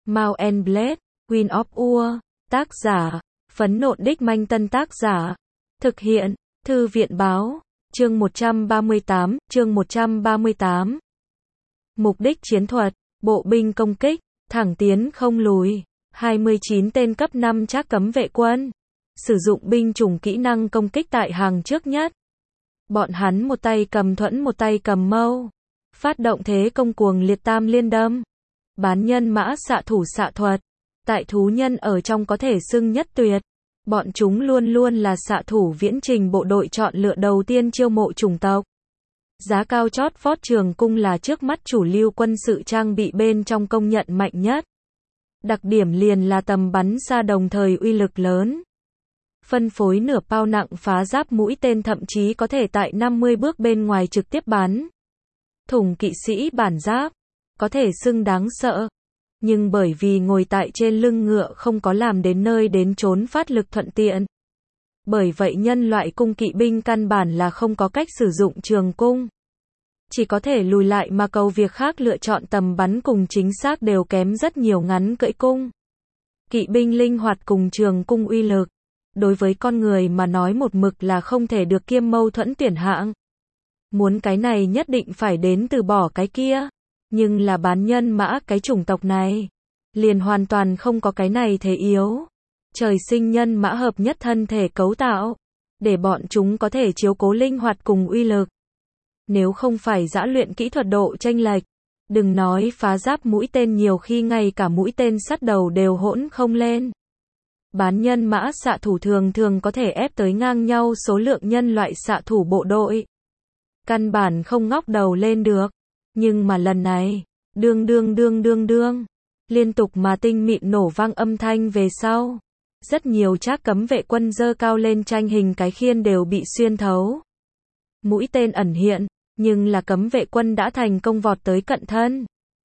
Mount and Blade, Queen of War, tác giả, Phấn Nộn Đích Manh Tân tác giả, thực hiện, Thư viện báo, chương 138. Mục đích chiến thuật, bộ binh công kích, thẳng tiến không lùi, 29 tên cấp 5 trác cấm vệ quân, sử dụng binh chủng kỹ năng công kích tại hàng trước nhất. Bọn hắn một tay cầm thuẫn một tay cầm mâu, phát động thế công cuồng liệt tam liên đâm. Bán nhân mã xạ thủ xạ thuật, tại thú nhân ở trong có thể xưng nhất tuyệt. Bọn chúng luôn luôn là xạ thủ viễn trình bộ đội chọn lựa đầu tiên chiêu mộ chủng tộc. Giá cao chót vót trường cung là trước mắt chủ lưu quân sự trang bị bên trong công nhận mạnh nhất. Đặc điểm liền là tầm bắn xa đồng thời uy lực lớn. Phân phối nửa pao nặng phá giáp mũi tên thậm chí có thể tại 50 bước bên ngoài trực tiếp bắn thủng kỵ sĩ bản giáp, có thể xưng đáng sợ. Nhưng bởi vì ngồi tại trên lưng ngựa không có làm đến nơi đến chốn phát lực thuận tiện. Bởi vậy nhân loại cung kỵ binh căn bản là không có cách sử dụng trường cung. Chỉ có thể lùi lại mà cầu việc khác lựa chọn tầm bắn cùng chính xác đều kém rất nhiều ngắn cưỡi cung. Kỵ binh linh hoạt cùng trường cung uy lực. Đối với con người mà nói một mực là không thể được kiêm mâu thuẫn tuyển hạng. Muốn cái này nhất định phải đến từ bỏ cái kia. Nhưng là bán nhân mã cái chủng tộc này. Liền hoàn toàn không có cái này thế yếu. Trời sinh nhân mã hợp nhất thân thể cấu tạo. Để bọn chúng có thể chiếu cố linh hoạt cùng uy lực. Nếu không phải giã luyện kỹ thuật độ chênh lệch. Đừng nói phá giáp mũi tên nhiều khi ngay cả mũi tên sắt đầu đều hỗn không lên. Bán nhân mã xạ thủ thường thường có thể ép tới ngang nhau số lượng nhân loại xạ thủ bộ đội. Căn bản không ngóc đầu lên được. Nhưng mà lần này, đương, liên tục mà tinh mịn nổ vang âm thanh về sau. Rất nhiều trác cấm vệ quân dơ cao lên tranh hình cái khiên đều bị xuyên thấu. Mũi tên ẩn hiện, nhưng là cấm vệ quân đã thành công vọt tới cận thân.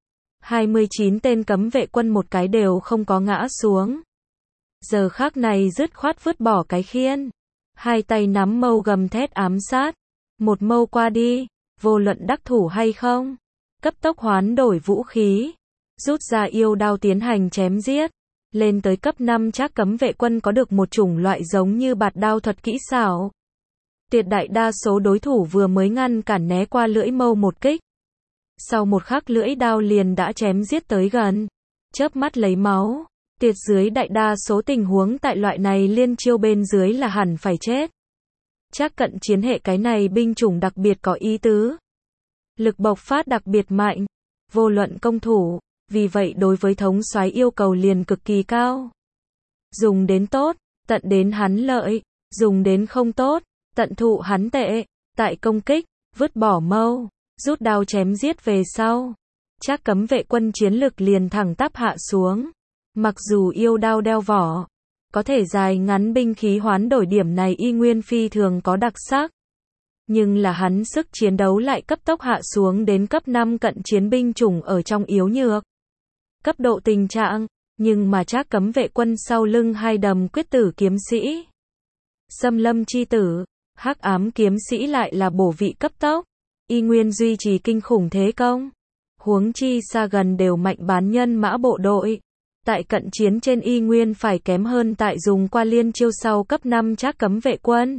29 tên cấm vệ quân một cái đều không có ngã xuống. Giờ khắc này dứt khoát vứt bỏ cái khiên. Hai tay nắm mâu gầm thét ám sát. Một mâu qua đi, vô luận đắc thủ hay không. Cấp tốc hoán đổi vũ khí. Rút ra yêu đao tiến hành chém giết. Lên tới cấp 5 trác cấm vệ quân có được một chủng loại giống như bạt đao thuật kỹ xảo. Tuyệt đại đa số đối thủ vừa mới ngăn cản né qua lưỡi mâu một kích. Sau một khắc lưỡi đao liền đã chém giết tới gần. Chớp mắt lấy máu. Tuyệt dưới đại đa số tình huống tại loại này liên chiêu bên dưới là hẳn phải chết. Trác cận chiến hệ cái này binh chủng đặc biệt có ý tứ. Lực bộc phát đặc biệt mạnh. Vô luận công thủ. Vì vậy đối với thống soái yêu cầu liền cực kỳ cao. Dùng đến tốt, tận đến hắn lợi. Dùng đến không tốt, tận thụ hắn tệ. Tại công kích, vứt bỏ mâu, rút đao chém giết về sau. Trác cấm vệ quân chiến lực liền thẳng tắp hạ xuống. Mặc dù yêu đao đeo vỏ, có thể dài ngắn binh khí hoán đổi điểm này y nguyên phi thường có đặc sắc. Nhưng là hắn sức chiến đấu lại cấp tốc hạ xuống đến cấp 5 cận chiến binh chủng ở trong yếu nhược. Cấp độ tình trạng, nhưng mà trác cấm vệ quân sau lưng hai đầm quyết tử kiếm sĩ. Xâm lâm chi tử, hắc ám kiếm sĩ lại là bổ vị cấp tốc. Y nguyên duy trì kinh khủng thế công. Huống chi xa gần đều mạnh bán nhân mã bộ đội. Tại cận chiến trên y nguyên phải kém hơn tại dùng qua liên chiêu sau cấp 5 trác cấm vệ quân.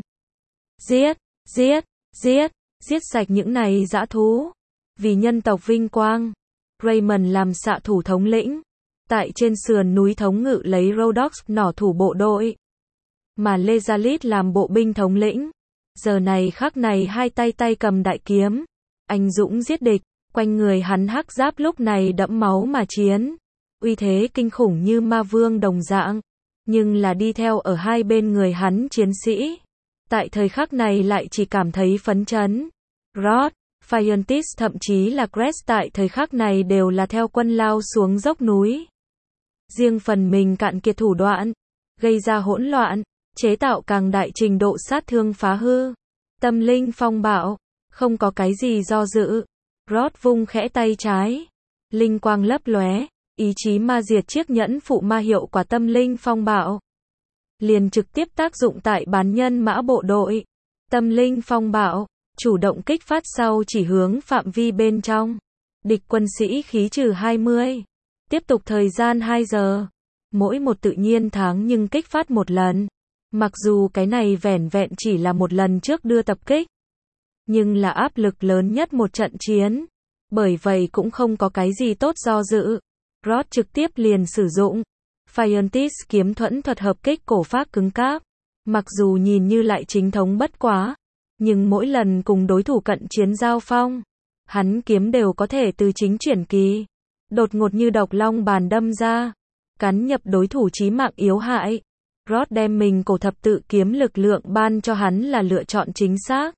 Giết sạch những này dã thú. Vì nhân tộc vinh quang. Raymond làm xạ thủ thống lĩnh. Tại trên sườn núi thống ngự lấy Rhodox nỏ thủ bộ đội. Mà Lezalit làm bộ binh thống lĩnh. Giờ này khắc này hai tay cầm đại kiếm. Anh dũng giết địch. Quanh người hắn hắc giáp lúc này đẫm máu mà chiến. Uy thế kinh khủng như ma vương đồng dạng. Nhưng là đi theo ở hai bên người hắn chiến sĩ. Tại thời khắc này lại chỉ cảm thấy phấn chấn. Rod, Fiontis thậm chí là Crest tại thời khắc này đều là theo quân lao xuống dốc núi. Riêng phần mình cạn kiệt thủ đoạn. Gây ra hỗn loạn. Chế tạo càng đại trình độ sát thương phá hư. Tâm linh phong bạo. Không có cái gì do dự. Rod vung khẽ tay trái. Linh quang lấp lóe. Ý chí ma diệt chiếc nhẫn phụ ma hiệu quả tâm linh phong bạo. Liền trực tiếp tác dụng tại bán nhân mã bộ đội. Tâm linh phong bạo, chủ động kích phát sau chỉ hướng phạm vi bên trong. Địch quân sĩ khí trừ 20. Tiếp tục thời gian 2 giờ. Mỗi một tự nhiên tháng nhưng kích phát một lần. Mặc dù cái này vẻn vẹn chỉ là một lần trước đưa tập kích. Nhưng là áp lực lớn nhất một trận chiến. Bởi vậy cũng không có cái gì tốt do dự. Rod trực tiếp liền sử dụng Firentis kiếm thuẫn thuật hợp kích cổ phác cứng cáp. Mặc dù nhìn như lại chính thống bất quá. Nhưng mỗi lần cùng đối thủ cận chiến giao phong. Hắn kiếm đều có thể từ chính chuyển kỳ. Đột ngột như độc long bàn đâm ra. Cắn nhập đối thủ chí mạng yếu hại. Rod đem mình cổ thập tự kiếm lực lượng ban cho hắn là lựa chọn chính xác.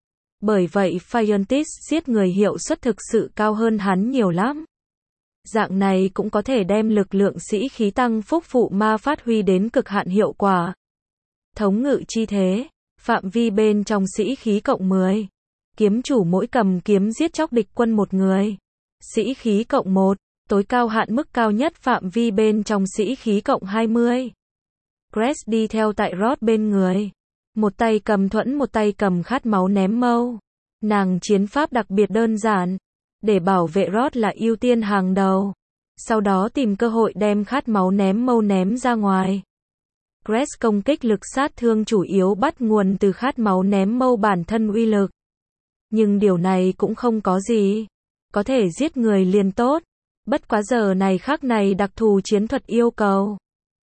Bởi vậy Firentis giết người hiệu suất thực sự cao hơn hắn nhiều lắm. Dạng này cũng có thể đem lực lượng sĩ khí tăng phúc phụ ma phát huy đến cực hạn hiệu quả. Thống ngự chi thế, phạm vi bên trong sĩ khí cộng 10. Kiếm chủ mỗi cầm kiếm giết chóc địch quân một người. Sĩ khí cộng 1, tối cao hạn mức cao nhất phạm vi bên trong sĩ khí cộng 20. Crest đi theo tại Rod bên người. Một tay cầm thuẫn một tay cầm khát máu ném mâu. Nàng chiến pháp đặc biệt đơn giản. Để bảo vệ Rod là ưu tiên hàng đầu. Sau đó tìm cơ hội đem khát máu ném mâu ném ra ngoài. Crest công kích lực sát thương chủ yếu bắt nguồn từ khát máu ném mâu bản thân uy lực. Nhưng điều này cũng không có gì. Có thể giết người liền tốt. Bất quá giờ này khắc này đặc thù chiến thuật yêu cầu.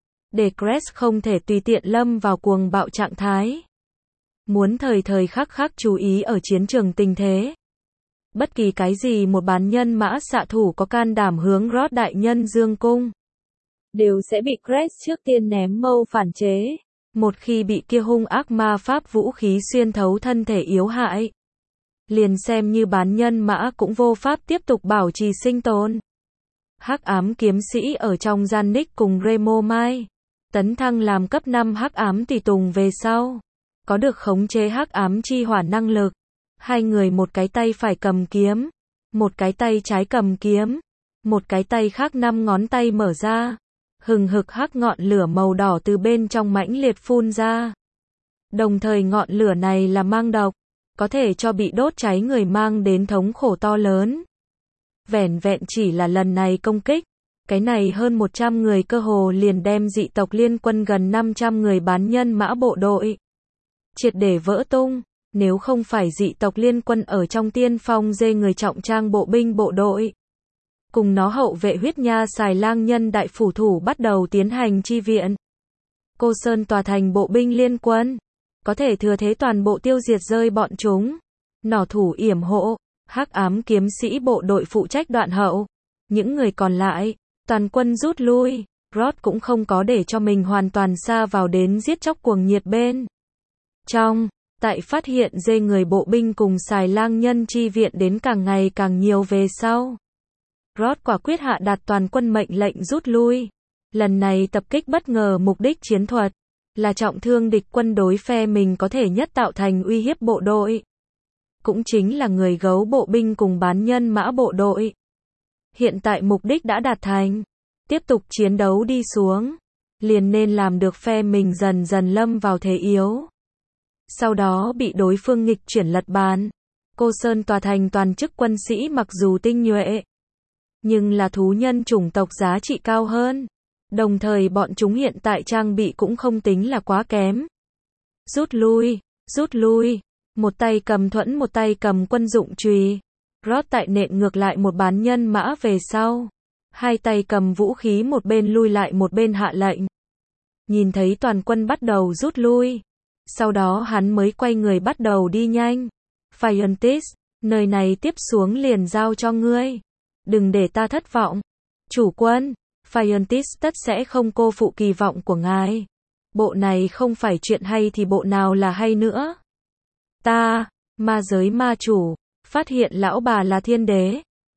Để Crest không thể tùy tiện lâm vào cuồng bạo trạng thái. Muốn thời thời khắc khắc chú ý ở chiến trường tình thế. Bất kỳ cái gì một bán nhân mã xạ thủ có can đảm hướng Rod đại nhân dương cung. Đều sẽ bị Crest trước tiên ném mâu phản chế. Một khi bị kia hung ác ma pháp vũ khí xuyên thấu thân thể yếu hại. Liền xem như bán nhân mã cũng vô pháp tiếp tục bảo trì sinh tồn. Hắc ám kiếm sĩ ở trong gian Nick cùng Remo Mai. Tấn thăng làm cấp 5 hắc ám tùy tùng về sau. Có được khống chế hắc ám chi hỏa năng lực. Hai người một cái tay phải cầm kiếm. Một cái tay trái cầm kiếm. Một cái tay khác 5 ngón tay mở ra. Hừng hực hắc ngọn lửa màu đỏ từ bên trong mãnh liệt phun ra. Đồng thời ngọn lửa này là mang độc. Có thể cho bị đốt cháy người mang đến thống khổ to lớn. Vẻn vẹn chỉ là lần này công kích. Cái này hơn 100 người cơ hồ liền đem dị tộc liên quân gần 500 người bán nhân mã bộ đội. Triệt để vỡ tung. Nếu không phải dị tộc liên quân ở trong tiên phong dê người trọng trang bộ binh bộ đội. Cùng nó hậu vệ huyết nha xài lang nhân đại phủ thủ bắt đầu tiến hành chi viện. Cô Sơn tòa thành bộ binh liên quân. Có thể thừa thế toàn bộ tiêu diệt rơi bọn chúng. Nỏ thủ yểm hộ. Hắc ám kiếm sĩ bộ đội phụ trách đoạn hậu. Những người còn lại. Toàn quân rút lui. Rod cũng không có để cho mình hoàn toàn sa vào đến giết chóc cuồng nhiệt bên. Trong. Tại phát hiện dê người bộ binh cùng xài lang nhân chi viện đến càng ngày càng nhiều về sau. Rod quả quyết hạ đạt toàn quân mệnh lệnh rút lui. Lần này tập kích bất ngờ mục đích chiến thuật. Là trọng thương địch quân đối phe mình có thể nhất tạo thành uy hiếp bộ đội. Cũng chính là người gấu bộ binh cùng bán nhân mã bộ đội. Hiện tại mục đích đã đạt thành. Tiếp tục chiến đấu đi xuống. Liền nên làm được phe mình dần dần lâm vào thế yếu. Sau đó bị đối phương nghịch chuyển lật bàn. Cô Sơn tòa thành toàn chức quân sĩ mặc dù tinh nhuệ. Nhưng là thú nhân chủng tộc giá trị cao hơn. Đồng thời bọn chúng hiện tại trang bị cũng không tính là quá kém. Rút lui, rút lui. Một tay cầm thuẫn một tay cầm quân dụng chùy. Rod tại nện ngược lại một bán nhân mã về sau. Hai tay cầm vũ khí một bên lui lại một bên hạ lệnh. Nhìn thấy toàn quân bắt đầu rút lui. Sau đó hắn mới quay người bắt đầu đi nhanh. Firentis, nơi này tiếp xuống liền giao cho ngươi. Đừng để ta thất vọng. Chủ quân, Firentis tất sẽ không cô phụ kỳ vọng của ngài. Bộ này không phải chuyện hay thì bộ nào là hay nữa. Ta, ma giới ma chủ, phát hiện lão bà là thiên đế.